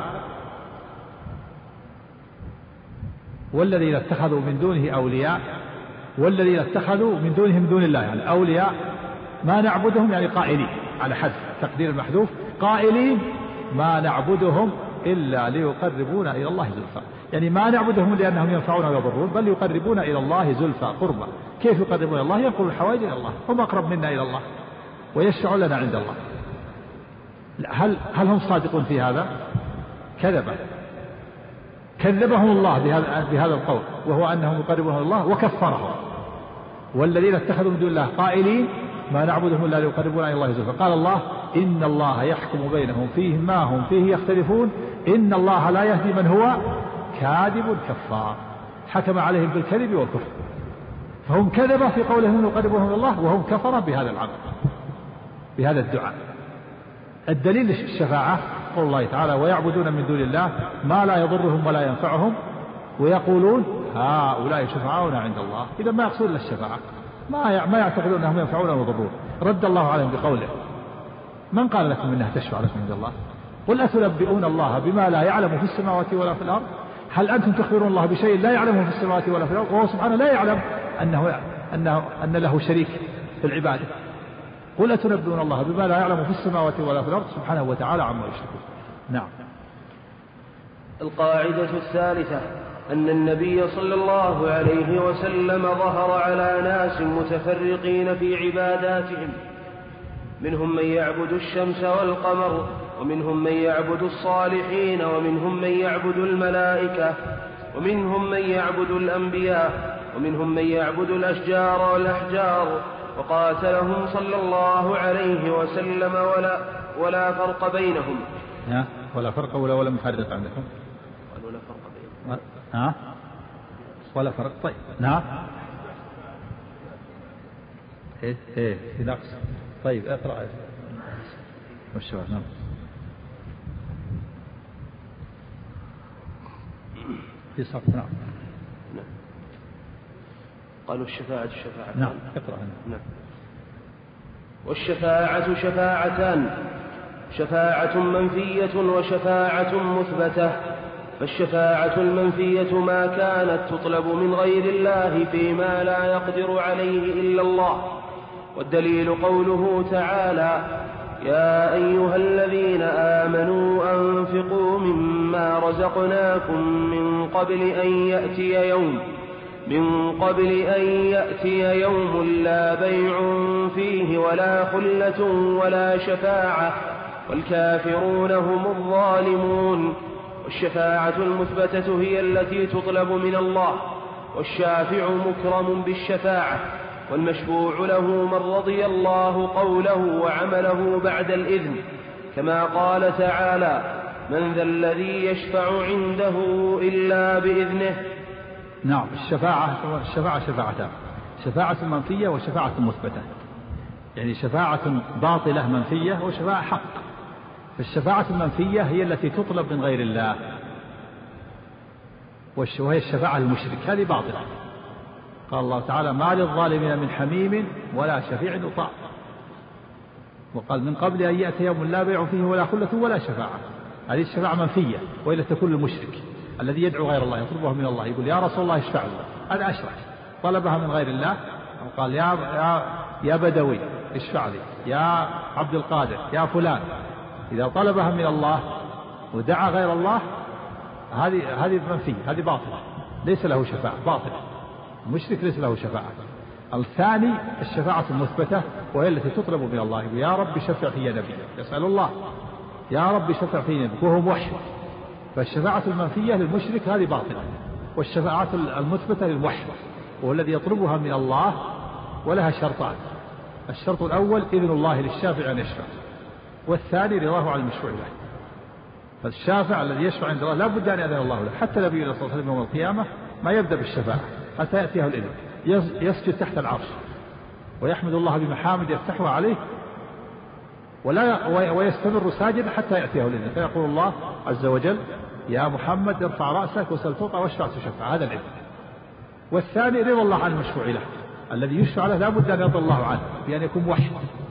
Speaker 2: والذين اتخذوا من دونه أولياء، والذين اتخذوا من دونه من دون الله يعني أولياء ما نعبدهم يعني قائلين على حذف تقدير المحذوف، قائلين ما نعبدهم إلا ليقربونا إلى الله زلفى، يعني ما نعبدهم لأنهم ينفعون ويضرون بل يقربون إلى الله زلفى قربا. كيف يقربون إلى الله؟ ينقلون الحوائج إلى الله، هم أقرب منا إلى الله ويشفعون لنا عند الله. هل هل هم صادقون في هذا؟ كذبة كذبهم الله بهذا بهذا القول، وهو أنهم يقربون إلى الله وكفرهم. والذين اتخذوا من دون الله قائلين ما نعبدهم إلا ليقربونا إلى الله زلفى، قال الله إن الله يحكم بينهم فيه ما هم فيه يختلفون إن الله لا يهدي من هو كاذب كفار، حكم عليهم بالكذب والكفر، فهم كذبة في قولهم يقربونهم إلى الله وهم كفر بهذا العمل بهذا الدعاء. الدليل الشفاعة قول الله تعالى ويعبدون من دون الله ما لا يضرهم ولا ينفعهم ويقولون هؤلاء شفعاؤنا عند الله، إذا ما يقصدون إلا الشفاعة، ما ما يعتقدون أنهم ينفعون ويضرون. رد الله عليهم بقوله من قال لكم إنها تشفع لكم عند الله؟ قل أتنبئون الله بما لا يعلم في السماوات ولا في الأرض هل أنتم تخبرون الله بشيء لا يعلمه في السماوات ولا في الأرض وهو سبحانه لا يعلم أنه, أنه أن له شريك في العبادة. قل أتنبئون الله بما لا يعلم في السماوات ولا في الأرض سبحانه وتعالى عما يشركون. نعم.
Speaker 3: القاعدة الثالثة أن النبي صلى الله عليه وسلم ظهر على ناس متفرقين في عباداتهم، منهم من يعبد الشمس والقمر، ومنهم من يعبد الصالحين، ومنهم من يعبد الملائكة، ومنهم من يعبد الأنبياء، ومنهم من يعبد الأشجار والأحجار، وقاتلهم صلى الله عليه وسلم ولا, ولا فرق بينهم.
Speaker 2: ولا فرق ولا ولا مفرق عندكم؟
Speaker 3: ولا فرق بينهم.
Speaker 2: ها؟ ولا فرق. طيب. نعم. ايه ايه في نقص. طيب اقرأ. والشباب. نعم. في صف. نعم.
Speaker 3: نعم. قالوا الشفاعة الشفاعة.
Speaker 2: نعم. اقرأ.
Speaker 3: نعم. والشفاعة شفاعتان، شفاعة منفية وشفاعة مثبتة. فالشفاعة المنفية ما كانت تطلب من غير الله فيما لا يقدر عليه إلا الله، والدليل قوله تعالى: يا أيها الذين آمنوا أنفقوا مما رزقناكم من قبل أن يأتي يوم من قبل أن يأتي يوم لا بيع فيه ولا خلة ولا شفاعة والكافرون هم الظالمون. والشفاعة المثبتة هي التي تطلب من الله، والشافع مكرم بالشفاعة، والمشفوع له من رضي الله قوله وعمله بعد الإذن، كما قال تعالى: من ذا الذي يشفع عنده إلا بإذنه.
Speaker 2: نعم. الشفاعة الشفاعة شفاعتان، شفاعة منفية وشفاعة مثبتة، يعني شفاعة باطلة منفية وشفاعة حق. فالشفاعة المنفية هي التي تطلب من غير الله، وهي الشفاعة المشرك، هذه باطلة. قال الله تعالى: ما للظالمين من حميم ولا شفيع يطاع. وقال: من قبل أن يأتي يوم لا بيع فيه ولا خلة ولا شفاعة. هذه الشفاعة منفية، وإلا تكون المشرك الذي يدعو غير الله يطلبها من الله، يقول: يا رسول الله اشفع لي، هذا أشرك، طلبها من غير الله. قال: يا يا يا بدوي اشفع لي، يا عبد القادر، يا فلان. إذا طلبها من الله ودعا غير الله هذه هذه منفية، هذه باطلة، ليس له شفاعة، باطلة. المشرك ليس له شفاعة. الثاني الشفاعة المثبتة، وهي التي تطلب من الله، يقول: يا رب شفع في نبيك، يسأل الله: يا رب شفع في نبيك، وهو موحد. فالشفاعة المنفية للمشرك هذه باطلة، والشفاعة المثبتة للموحد، وهو الذي يطلبها من الله، ولها شرطان: الشرط الأول إذن الله للشافع أن يشفع، والثاني رضاه على المشفوع له. فالشافع الذي يشفع عند الله لا بد أن يأذن الله له. حتى النبي صلى الله عليه وسلم يوم القيامة ما يبدأ بالشفاعة حتى يأتيه الإذن، يسجد تحت العرش ويحمد الله بمحامد يفتحها عليه، ولا ويستمر ساجدا حتى يأتيه الإذن، فيقول الله عز وجل: يا محمد ارفع رأسك وسل تعطى واشفع تشفع. هذا الإذن. والثاني رضا الله عن المشفوع له، الذي يشفع له لا بد أن يرضى الله عنه بأن يكون موحد،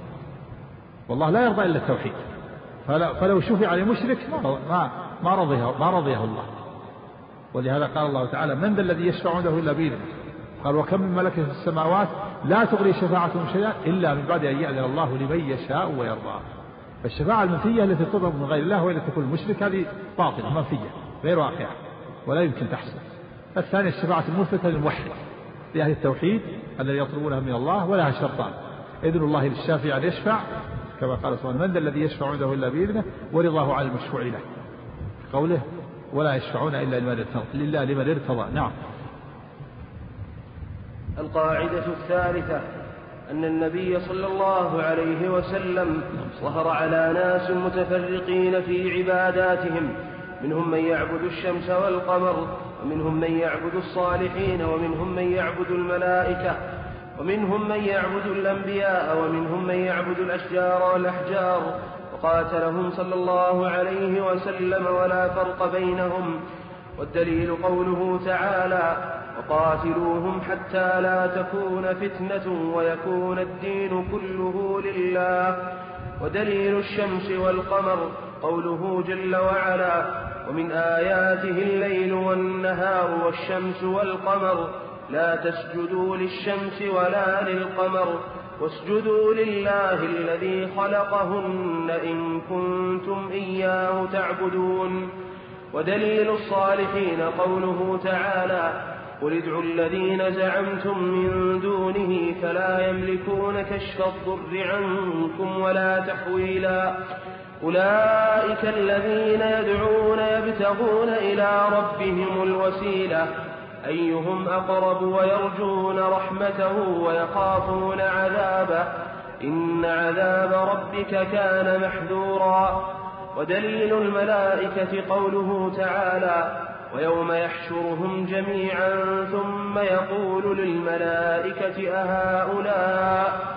Speaker 2: والله لا يرضى إلا التوحيد. فلو شفع لمشرك ما ما رضيه ما رضيه الله. ولهذا قال الله تعالى: من ذا الذي يشفع عنده إلا بإذنه. قال: وكم من ملك في السماوات لا تغني شفاعتهم شيئا إلا من بعد أن يأذن الله لمن يشاء ويرضى. فالشفاعة المنفية التي تطلب من غير الله وإلا تكون المشرك هذه باطلة منفية غير واقعة ولا يمكن تحصل. الثانية الشفاعة المثبتة للموحد لأهل التوحيد الذي يطلبونها من الله، ولها شرطان: إذن الله للشافع أن يشفع، كما قال سبحانه: من ذا الذي يشفع عنده إلا بإذنه، ورضاه على المشفوع له، قوله: ولا يشفعون إلا لله لمن ارتضى. نعم.
Speaker 3: القاعدة الثالثة أن النبي صلى الله عليه وسلم ظهر على ناس متفرقين في عباداتهم، منهم من يعبد الشمس والقمر، ومنهم من يعبد الصالحين، ومنهم من يعبد الملائكة، ومنهم من يعبد الأنبياء، ومنهم من يعبد الأشجار والأحجار، وقاتلهم صلى الله عليه وسلم ولا فرق بينهم. والدليل قوله تعالى: فقاتلوهم حتى لا تكون فتنة ويكون الدين كله لله. ودليل الشمس والقمر قوله جل وعلا: ومن آياته الليل والنهار والشمس والقمر لا تسجدوا للشمس ولا للقمر واسجدوا لله الذي خلقهن إن كنتم إياه تعبدون. ودليل الصالحين قوله تعالى: قل ادعوا الذين زعمتم من دونه فلا يملكون كشف الضر عنكم ولا تحويلا. أولئك الذين يدعون يبتغون إلى ربهم الوسيلة أيهم أقرب ويرجون رحمته ويخافون عذابه إن عذاب ربك كان محذورا. ودليل الملائكة قوله تعالى: ويوم يحشرهم جميعا ثم يقول للملائكة أهؤلاء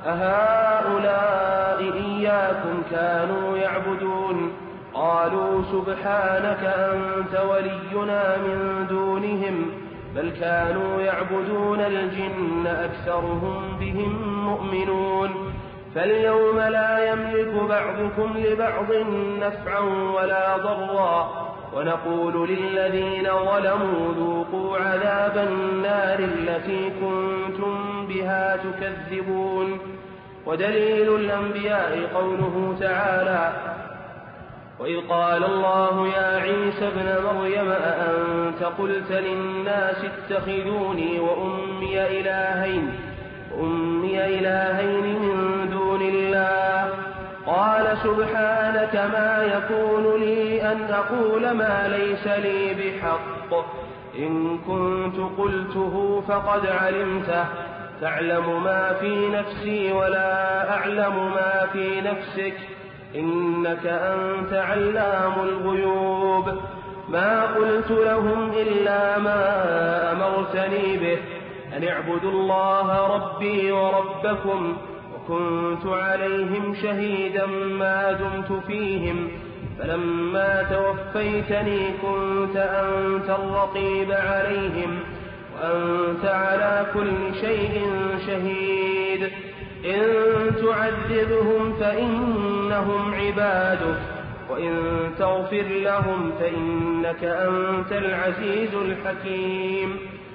Speaker 3: أهؤلاء إياكم كانوا يعبدون قالوا سبحانك أنت ولينا من دونهم بل كانوا يعبدون الجن أكثرهم بهم مؤمنون. فاليوم لا يملك بعضكم لبعض نفعا ولا ضرا ونقول للذين ظلموا ذوقوا عذاب النار التي كنتم بها تكذبون. ودليل الأنبياء قوله تعالى: وإذ قال الله يا عيسى ابن مريم أأنت قلت للناس اتخذوني وأمي إلهين وأمي إلهين من دون الله قال سبحانك ما يكون لي أن أقول ما ليس لي بحق إن كنت قلته فقد علمته تعلم ما في نفسي ولا أعلم ما في نفسك إنك أنت علام الغيوب. ما قلت لهم إلا ما أمرتني به أن اعبدوا الله ربي وربكم وكنت عليهم شهيدا ما دمت فيهم فلما توفيتني كنت أنت الرقيب عليهم وأنت على كل شيء شهيد. إن تعذبهم فإنهم عبادك وإن تغفر لهم فإنك أنت العزيز الحكيم.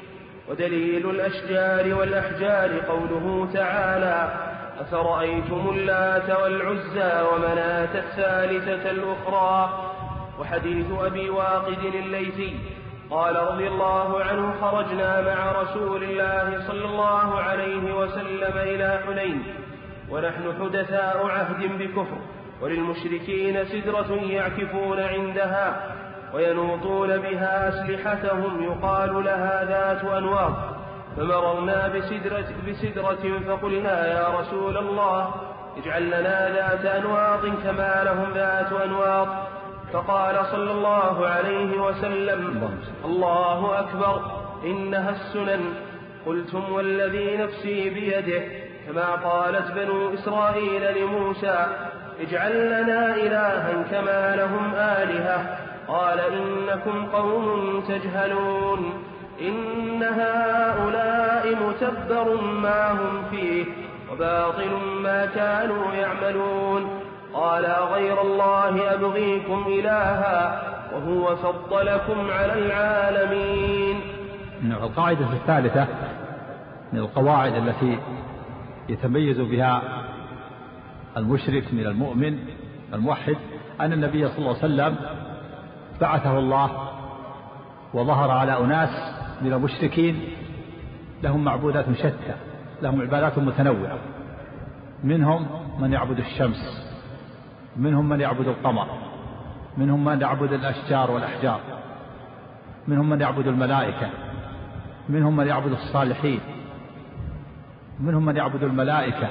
Speaker 3: ودليل الأشجار والأحجار قوله تعالى: أفرأيتم اللات والعزى ومناة الثالثة الأخرى. وحديث أبي واقد الليثي قال رضي الله عنه: خرجنا مع رسول الله صلى الله عليه وسلم إلى حنين ونحن حدثاء عهد بكفر وللمشركين سدرة يعكفون عندها وينوطون بها أسلحتهم يقال لها ذات أنواط فمررنا بسدرة, بسدرة فقلنا يا رسول الله اجعل لنا ذات أنواط كما لهم ذات أنواط فقال صلى الله عليه وسلم: الله أكبر إنها السنن. قلتم والذي نفسي بيده كما قالت بنو إسرائيل لموسى اجعل لنا إلها كما لهم آلهة قال إنكم قوم تجهلون إن هؤلاء متبر ما هم فيه وباطل ما كانوا يعملون. قال غير الله أبغيكم إلها وهو فضلكم على العالمين.
Speaker 2: القاعدة الثالثة من القواعد التي يتميز بها المشرك من المؤمن الموحد أن النبي صلى الله عليه وسلم بعثه الله وظهر على أناس من المشركين لهم معبودات شتى لهم عبادات متنوعة، منهم من يعبد الشمس، منهم من يعبد القمر، منهم من يعبد الأشجار والأحجار، منهم من يعبد الملائكة، منهم من يعبد الصالحين، منهم من يعبد الملائكة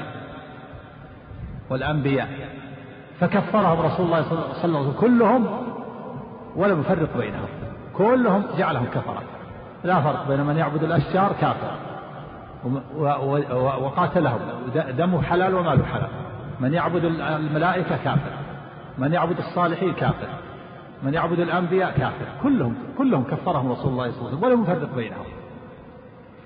Speaker 2: والأنبياء، فكفرهم رسول الله صلى الله عليه وسلم كلهم ولم يفرق بينهم، كلهم جعلهم كفرة، لا فرق بين من يعبد الأشجار كافر وقاتلهم دمه حلال وماله حلال، من يعبد الملائكة كافر، من يعبد الصالحين كافر، من يعبد الأنبياء كافر، كلهم كلهم كفرهم رسول الله صلى الله عليه وسلم ولم يفرق بينهم.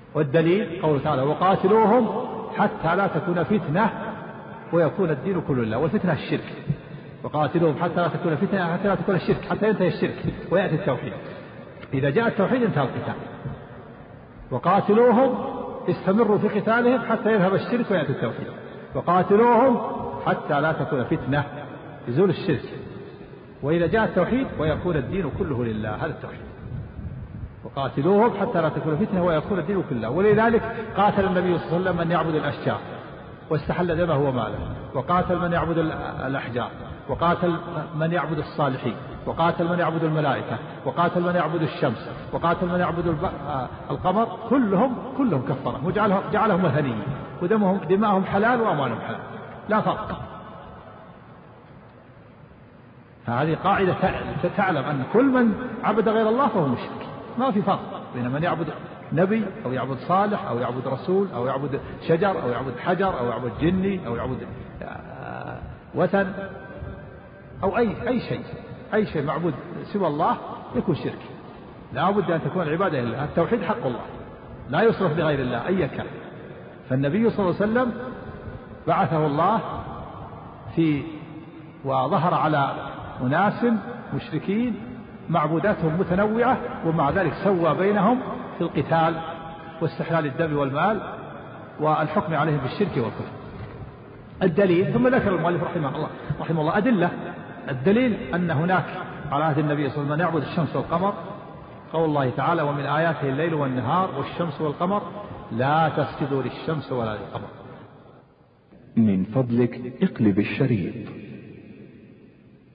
Speaker 2: والدليل قوله تعالى وقاتلوهم حتى لا تكون فتنة ويكون الدين كله لله، والفتنة الشرك. وقاتلوهم حتى لا تكون فتنة حتى لا تكون الشرك، حتى ينتهي الشرك ويأتي التوحيد. إذا جاء التوحيد انتهى القتال. وقاتلوهم استمروا في قتالهم حتى يذهب الشرك ويأتي التوحيد. وقاتلوهم حتى لا تكون فتنة يزول الشرك، وإذا جاء التوحيد ويكون الدين كله لله، هذا التوحيد. وقاتلوهم حتى لا تكون فتنة ويكون الدين كله لله. ولذلك قاتل النبي صلى الله عليه وسلم من يعبد الأشجار واستحل دمه وماله، وقاتل من يعبد الأحجار، وقاتل من يعبد الصالحين، وقاتل من يعبد الملائكة، وقاتل من يعبد الشمس، وقاتل من يعبد القمر، كلهم كلهم كفرهم وجعلهم جعلهم وثنيين، ودمهم دماءهم حلال وأموالهم حلال، لا فرق. هذه قاعدة تعلم أن كل من عبد غير الله فهو مشرك، ما في فرق بين من يعبد نبي أو يعبد صالح أو يعبد رسول أو يعبد شجر أو يعبد حجر أو يعبد جني أو يعبد وثن أو أي أي شيء أي شيء معبود سوى الله يكون شرك. لا بد أن تكون العبادة لله. التوحيد حق الله لا يصرف بغير الله أي كان. فالنبي صلى الله عليه وسلم بعثه الله في وظهر على أناس مشركين معبوداتهم متنوعة، ومع ذلك سوى بينهم في القتال واستحلال الدم والمال والحكم عليهم بالشرك والكفر. الدليل ثم ذكر المؤلف رحمه الله رحمه الله أدلة. الدليل أن هناك على عهد النبي صلى الله عليه وسلم من يعبد الشمس والقمر، قول الله تعالى ومن آياته الليل والنهار والشمس والقمر لا تسجدوا للشمس ولا للقمر.
Speaker 1: من فضلك اقلب الشريط.